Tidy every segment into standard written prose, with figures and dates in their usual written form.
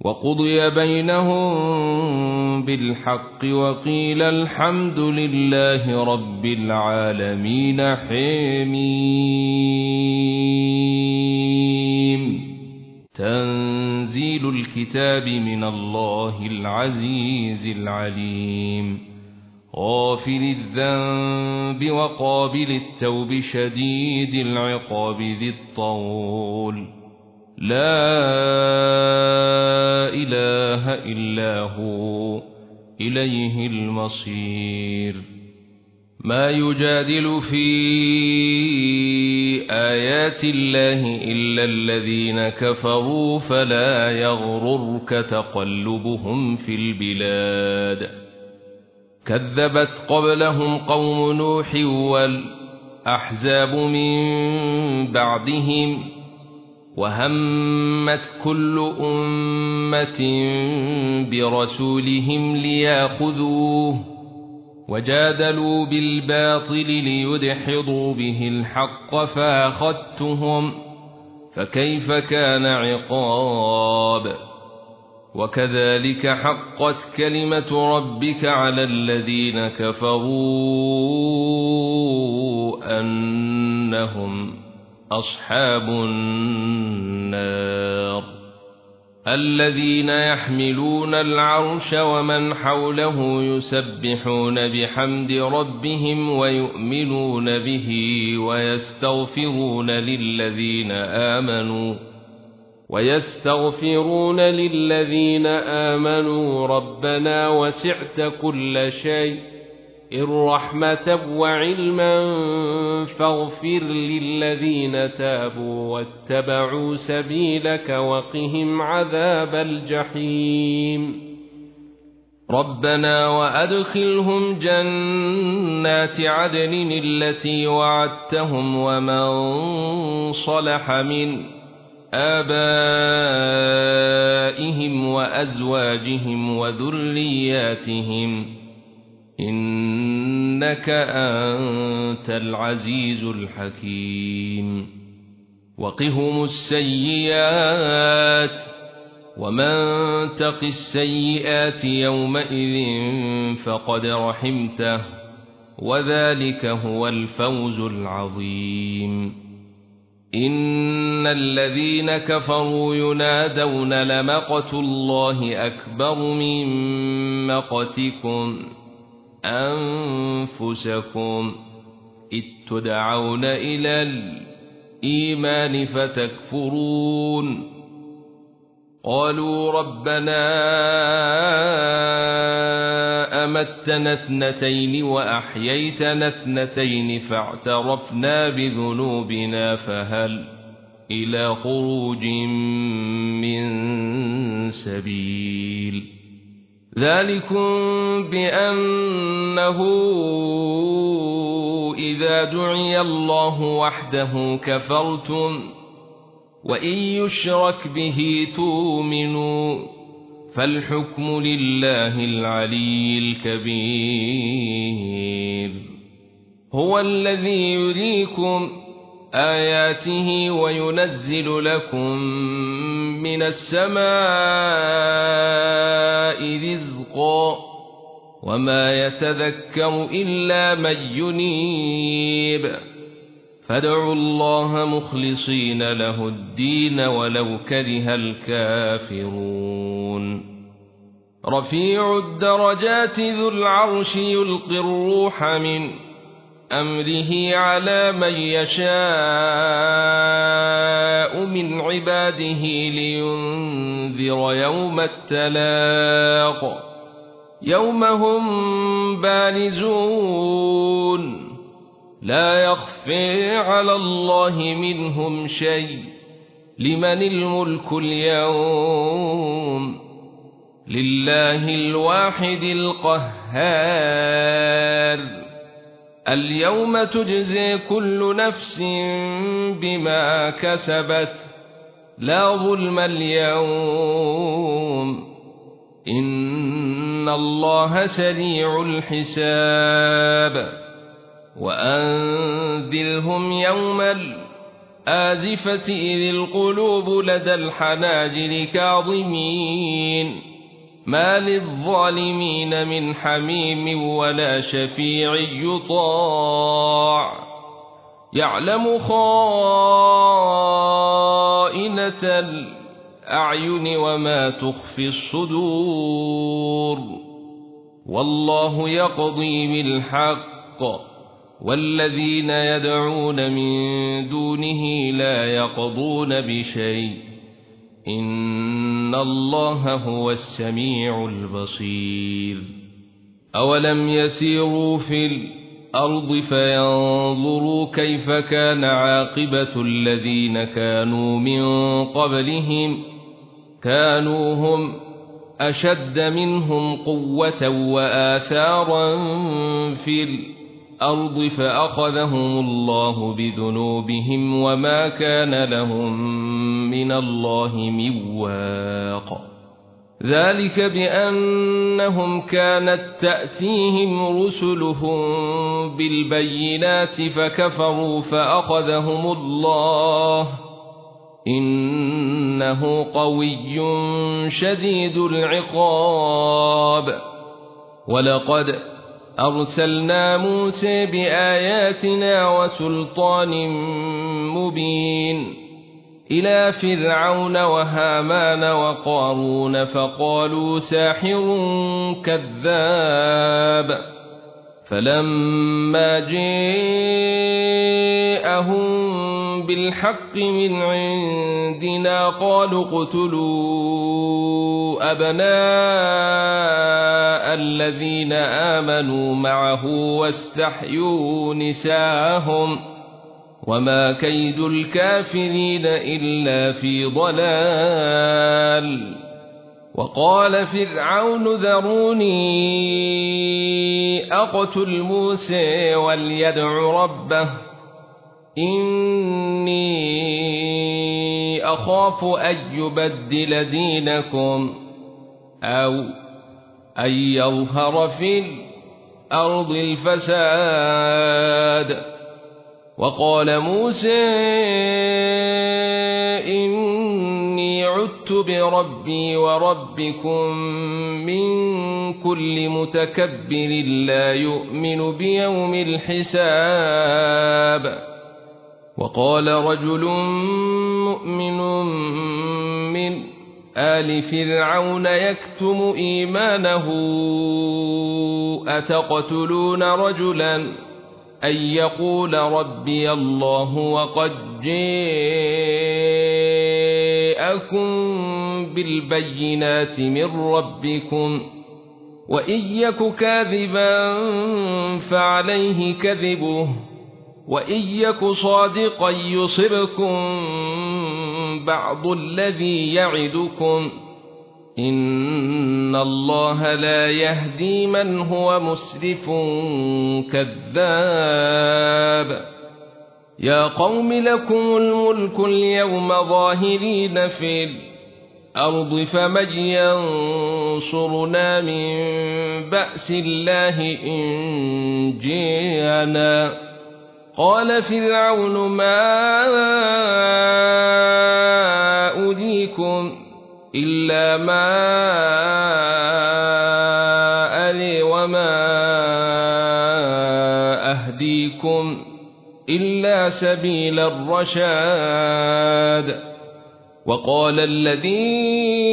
وقضي بينهم بالحق وقيل الحمد لله رب العالمين. حميم. تنزيل الكتاب من الله العزيز العليم. غافر الذنب وقابل التوب شديد العقاب ذي الطول. لا إله إلا هو إليه المصير. ما يجادل في آيات الله إلا الذين كفروا فلا يغررك تقلبهم في البلاد. كذبت قبلهم قوم نوح والأحزاب من بعدهم وهمت كل أمة برسولهم ليأخذوه وجادلوا بالباطل ليدحضوا به الحق فأخذتهم فكيف كان عقاب. وكذلك حقت كلمة ربك على الذين كفروا أنهم أصحاب النار. الذين يحملون العرش ومن حوله يسبحون بحمد ربهم ويؤمنون به ويستغفرون للذين آمنوا ربنا وسعت كل شيء رحمة وعلما فاغفر للذين تابوا واتبعوا سبيلك وقهم عذاب الجحيم. ربنا وأدخلهم جنات عدن التي وعدتهم ومن صلح من آبائهم وأزواجهم وذرياتهم إنك أنت العزيز الحكيم. وقهم السيئات ومن تق السيئات يومئذ فقد رحمته وذلك هو الفوز العظيم. إن الذين كفروا ينادون لمقت الله أكبر من مقتكم أنفسكم إذ تدعون إلى الإيمان فتكفرون. قالوا ربنا أمتنا اثنتين وأحييتنا اثنتين فاعترفنا بذنوبنا فهل إلى خروج من سبيل. ذلكم بأنه إذا دعي الله وحده كفرتم وإن يشرك به تؤمنوا فالحكم لله العلي الكبير. هو الذي يريكم آياته وينزل لكم من السماء رزقا وما يتذكر إلا من ينيب. فادعوا الله مخلصين له الدين ولو كره الكافرون. رفيع الدرجات ذو العرش يلقي الروح من أمره على من يشاء من عباده لينذر يوم التلاق يوم هم بارزون لا يخفي على الله منهم شيء. لمن الملك اليوم لله الواحد القهار. اليوم تجزي كل نفس بما كسبت لا ظلم اليوم إن الله سريع الحساب. وأنذرهم يوم آزفة إذ القلوب لدى الحناجر كاظمين ما للظالمين من حميم ولا شفيع يطاع يعلم خائنة الأعين وما تخفي الصدور والله يقضي بالحق والذين يدعون من دونه لا يقضون بشيء إن الله هو السميع البصير أولم يسيروا في الأرض فينظروا كيف كان عاقبة الذين كانوا من قبلهم كانوا هم أشد منهم قوة وآثارا في الأرض فأخذهم الله بذنوبهم وما كان لهم من الله من واق ذلك بأنهم كانت تأتيهم رسلهم بالبينات فكفروا فأخذهم الله إنه قوي شديد العقاب ولقد أرسلنا موسى بآياتنا وسلطان مبين إلى فرعون وهامان وقارون فقالوا ساحر كذاب فلما جاءهم بالحق من عندنا قالوا اقتلوا أبناء الذين آمنوا معه واستحيوا نساءهم وما كيد الكافرين إلا في ضلال وقال فرعون ذروني أقتل موسى وليدع ربه إني أخاف أن يبدل دينكم أو أن يظهر في الأرض الفساد وقال موسى إني عدت بربي وربكم من كل متكبر لا يؤمن بيوم الحساب وقال رجل مؤمن من آل فرعون يكتم إيمانه أتقتلون رجلا أن يقول ربي الله وقد جاءكم بالبينات من ربكم وإن يك كاذبا فعليه كذبه وإن يك صادقا يصبكم بعض الذي يعدكم إن الله لا يهدي من هو مسرف كذاب يا قوم لكم الملك اليوم ظاهرين في الأرض فمن ينصرنا من بأس الله إن جاءنا قال فرعون ما أريكم إلا ما أري وما أهديكم إلا سبيل الرشاد وقال الذي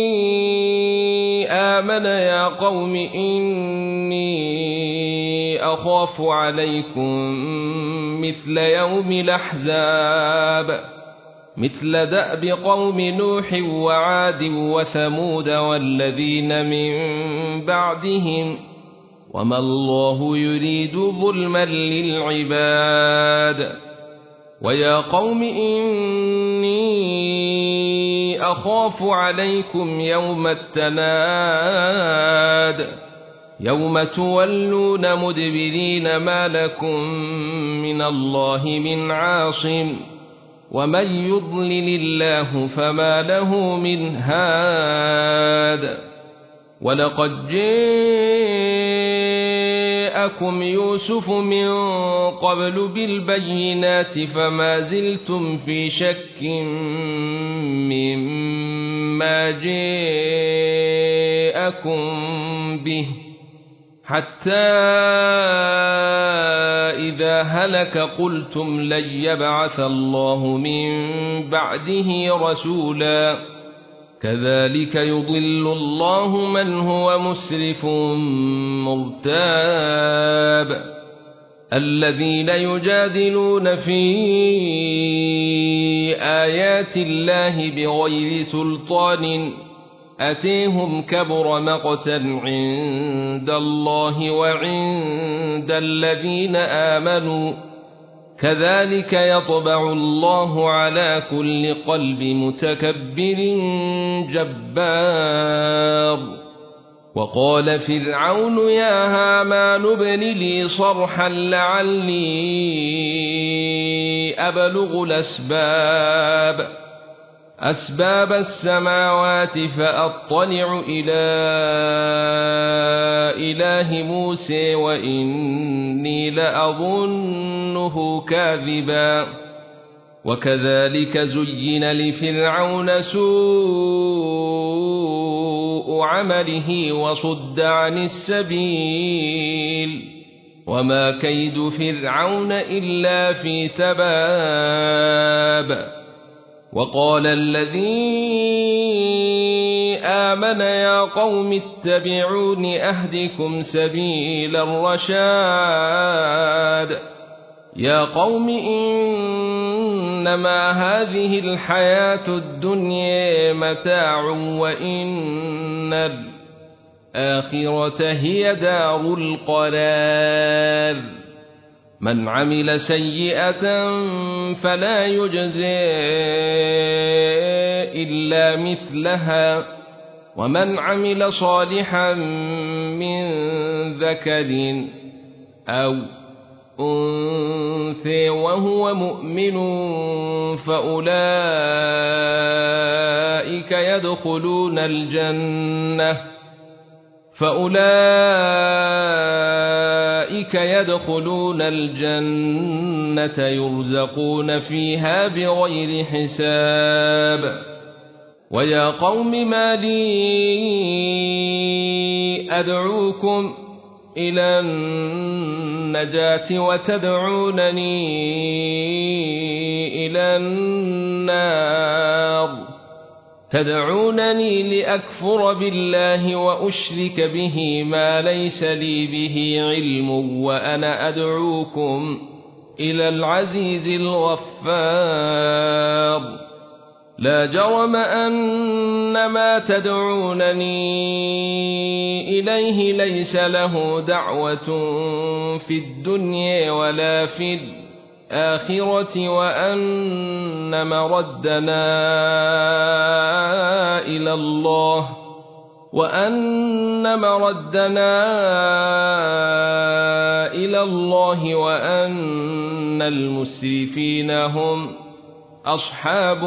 آمن يا قوم إني أخاف عليكم مثل يوم الأحزاب مثل دأب قوم نوح وعاد وثمود والذين من بعدهم وما الله يريد ظلما للعباد ويا قوم إني أخاف عليكم يوم التناد يوم تولون مدبرين ما لكم من الله من عاصم ومن يضلل الله فما له من هاد ولقد جاء جاءكم يوسف من قبل بالبينات فما زلتم في شك مما جاءكم به حتى إذا هلك قلتم لن يبعث الله من بعده رسولا كذلك يضل الله من هو مسرف مرتاب الذين يجادلون في آيات الله بغير سلطان أتيهم كبر مقتا عند الله وعند الذين آمنوا كذلك يطبع الله على كل قلب متكبر جبار وقال فرعون يا هامان ابن لي صرحا لعلي أبلغ أسباب السماوات فأطلع إلى إله موسى وإني لأظنه كاذبا وكذلك زين لفرعون سوء عمله وصد عن السبيل وما كيد فرعون إلا في تباب وقال الذي آمن يا قوم اتبعون أهدكم سبيل الرشاد يا قوم إنما هذه الحياة الدنيا متاع وإن الآخرة هي دار القرار من عمل سيئة فلا يجزى إلا مثلها ومن عمل صالحا من ذكر أو أنثى وهو مؤمن فأولئك يدخلون الجنة يرزقون فيها بغير حساب ويا قوم ما لي أدعوكم إلى النجاة وتدعونني إلى النار تدعونني لأكفر بالله وأشرك به ما ليس لي به علم وأنا أدعوكم إلى العزيز الغفار لا جرم أن ما تدعونني إليه ليس له دعوة في الدنيا ولا في الآخرة وأن مردنا إلى الله وأن المسرفين هم أصحاب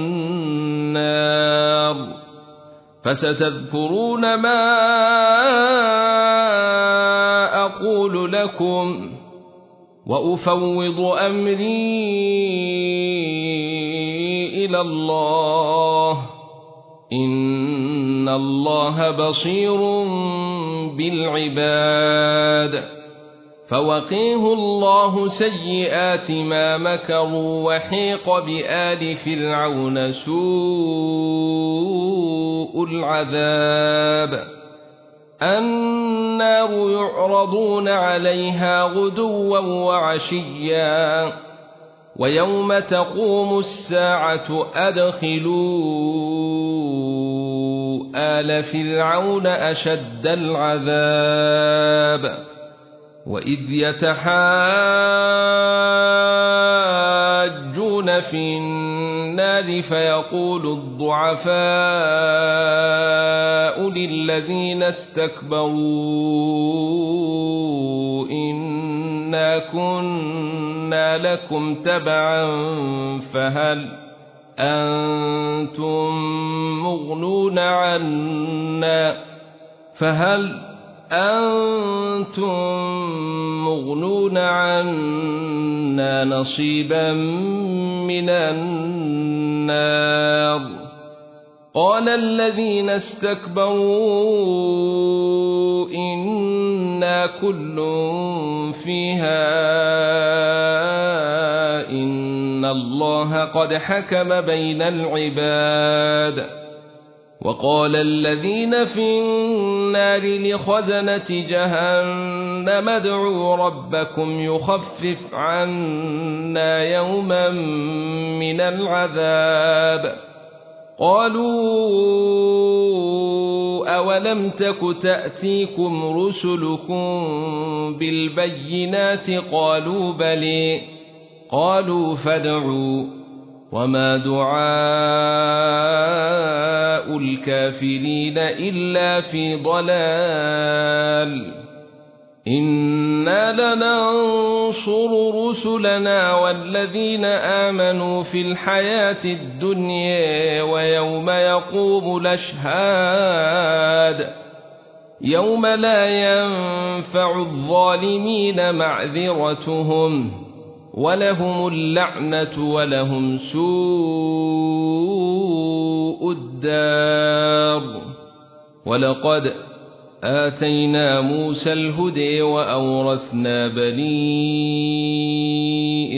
النار فستذكرون ما أقول لكم وأفوض أمري إلى الله إن الله بصير بالعباد فوقيه الله سيئات ما مكروا وحيق بآل فرعون سوء العذاب النار يعرضون عليها غدوا وعشيا ويوم تقوم الساعة أدخلوا آل فرعون أشد العذاب وإذ يتحاجون في النار فيقول الضعفاء للذين استكبروا إنا كنا لكم تبعا فهل أنتم مغنون عنا نصيبا من النار قال الذين استكبروا إنا كل فيها إن الله قد حكم بين العباد وقال الذين في النار لخزنة جهنم ادعوا ربكم يخفف عنا يوما من العذاب قالوا أولم تك تأتيكم رسلكم بالبينات قالوا بلى قالوا فادعوا وما دعاء الكافرين إلا في ضلال إنا لننصر رسلنا والذين آمنوا في الحياة الدنيا ويوم يقوم الأشهاد يوم لا ينفع الظالمين معذرتهم ولهم اللعنة ولهم سوء الدار ولقد آتينا موسى الهدى وأورثنا بني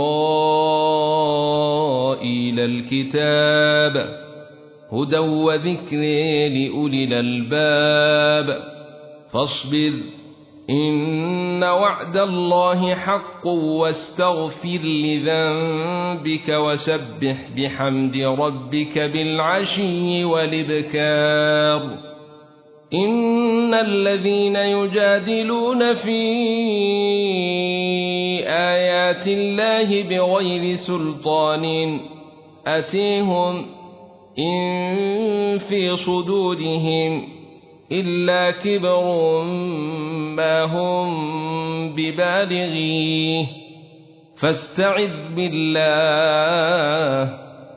إسرائيل الكتاب هدى وذكر لأولي الألباب فاصبر إن وعد الله حق واستغفر لذنبك وسبح بحمد ربك بالعشي والإبكار إن الذين يجادلون في آيات الله بغير سلطان أتيهم إن في صدورهم إلا كبر ما هم ببالغيه فاستعذ بالله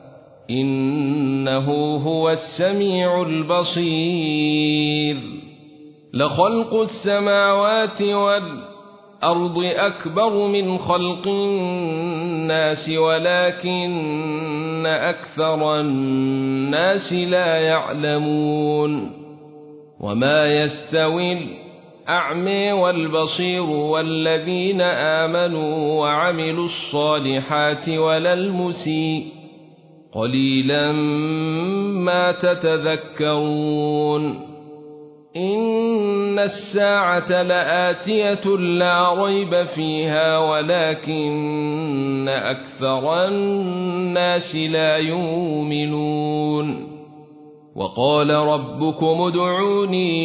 إنه هو السميع البصير لخلق السماوات والأرض أكبر من خلق الناس ولكن أكثر الناس لا يعلمون وما يستوي الأعمى والبصير والذين آمنوا وعملوا الصالحات ولا المسيء قليلا ما تتذكرون إن الساعة لآتية لا ريب فيها ولكن أكثر الناس لا يؤمنون وقال ربكم ادعوني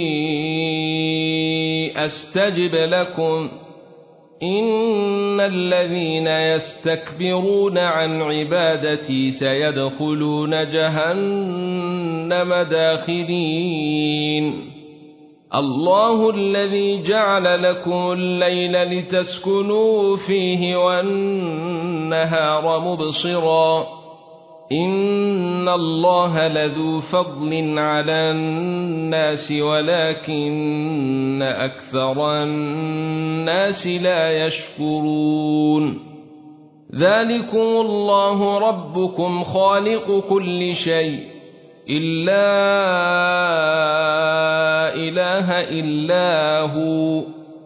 أستجب لكم إن الذين يستكبرون عن عبادتي سيدخلون جهنم داخرين الله الذي جعل لكم الليل لتسكنوا فيه والنهار مبصرا إن الله لذو فضل على الناس ولكن أكثر الناس لا يشكرون ذلكم الله ربكم خالق كل شيء إلا إله إلا هو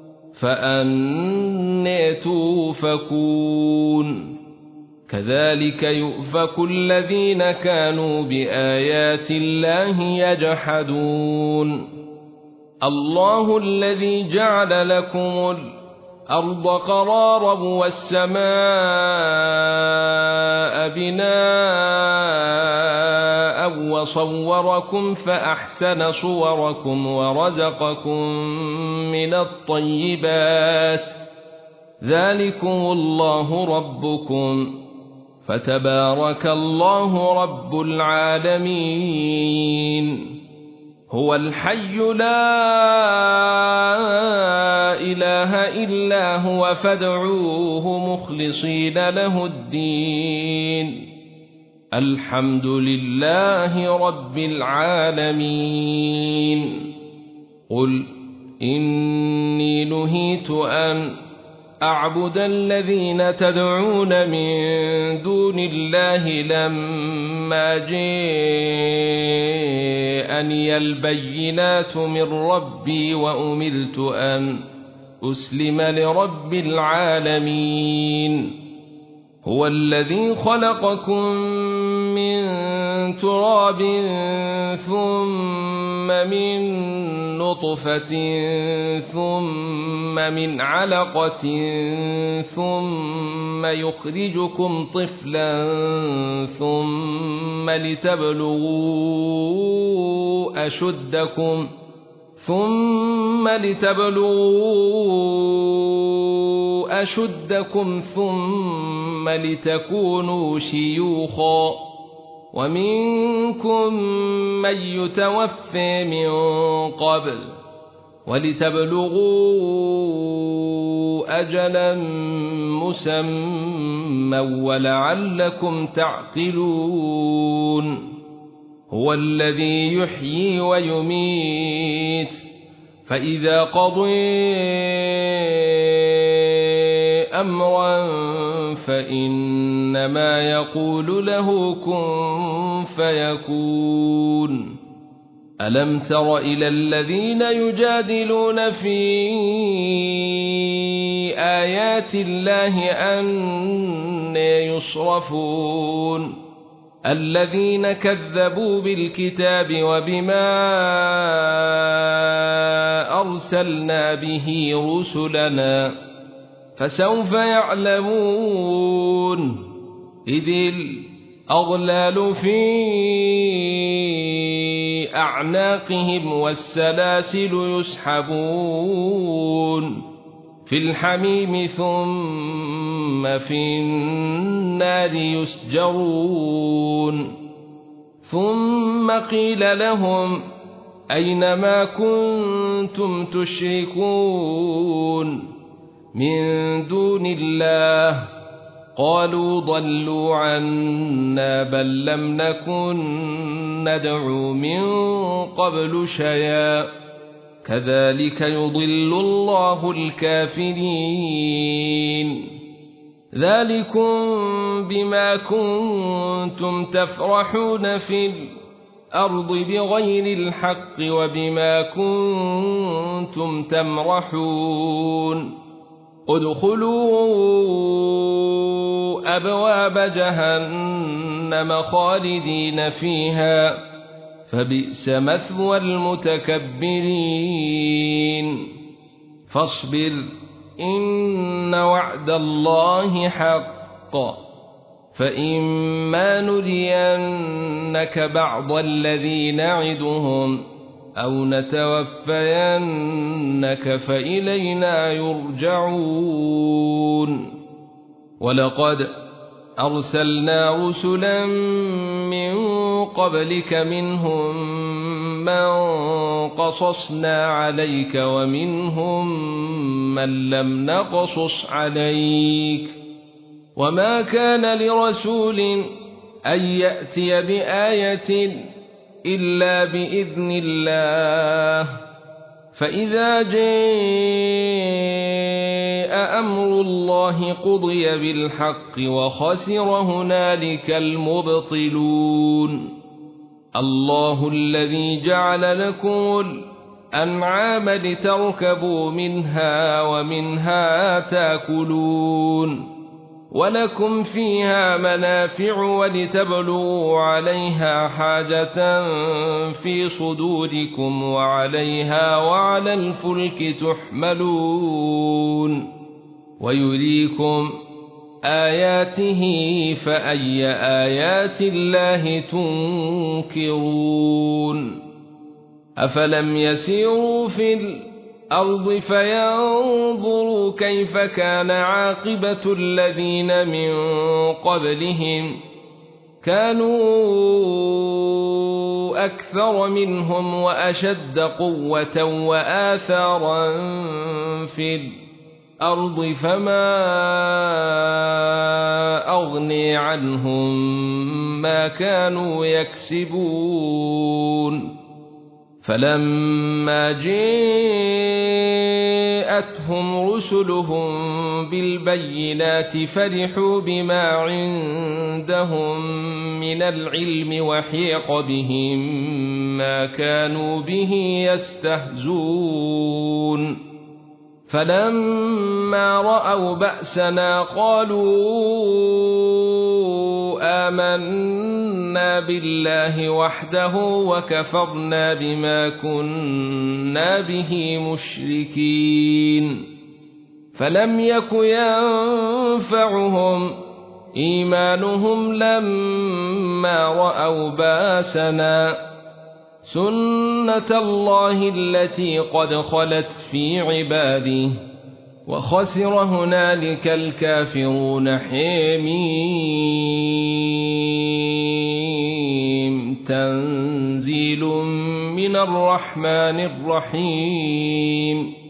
فأنى توفكون كذلك يؤفك الذين كانوا بآيات الله يجحدون الله الذي جعل لكم الأرض قرارا والسماء بناء وصوركم فأحسن صوركم ورزقكم من الطيبات ذلكم الله ربكم فتبارك الله رب العالمين هو الحي لا إله إلا هو فادعوه مخلصين له الدين الحمد لله رب العالمين قل إني نهيت أن أعبد الذين تدعون من دون الله لما جاءني البينات من ربي وأمرت أن أسلم لرب العالمين هو الذي خلقكم من تراب ثم من نطفة ثم من علقة ثم يخرجكم طفلا ثم لتبلغوا أشدكم ثم لتكونوا شيوخا ومنكم من يتوفى من قبل ولتبلغوا أجلا مسمى ولعلكم تعقلون هو الذي يحيي ويميت فإذا قضى أمرا فإنما يقول له كن فيكون ألم تر إلى الذين يجادلون في آيات الله أنى يصرفون الذين كذبوا بالكتاب وبما أرسلنا به رسلنا فسوف يعلمون إذ الأغلال في أعناقهم والسلاسل يسحبون في الحميم ثم في النار يسجرون ثم قيل لهم أين ما كنتم تشركون من دون الله قالوا ضلوا عنا بل لم نكن ندعو من قبل شيئا كذلك يضل الله الكافرين ذلكم بما كنتم تفرحون في الأرض بغير الحق وبما كنتم تمرحون ادخلوا أبواب جهنم خالدين فيها فبئس مثوى المتكبرين فاصبر إن وعد الله حق فإما نرينك بعض الذي نعدهم أو نتوفينك فإلينا يرجعون ولقد أرسلنا رسلا من قبلك منهم من قصصنا عليك ومنهم من لم نقصص عليك وما كان لرسول أن يأتي بآية إلا بإذن الله فإذا جاء أمر الله قضي بالحق وخسر هنالك المبطلون الله الذي جعل لكم الأنعام لتركبوا منها ومنها تاكلون ولكم فيها منافع ولتبلغوا عليها حاجة في صدوركم وعليها وعلى الفلك تحملون ويريكم آياته فأي آيات الله تنكرون أفلم يسيروا في الأرض فينظروا كيف كان عاقبة الذين من قبلهم كانوا أكثر منهم وأشد قوة وآثارا في الأرض فما أغني عنهم ما كانوا يكسبون فلما جاءتهم رسلهم بالبينات فرحوا بما عندهم من العلم وحيق بهم ما كانوا به يستهزئون فلما رأوا بأسنا قالوا آمنا بالله وحده وكفرنا بما كنا به مشركين فلم يك ينفعهم إيمانهم لما رأوا بأسنا سنة الله التي قد خلت في عباده وخسر هنالك الكافرون حميم تنزيل من الرحمن الرحيم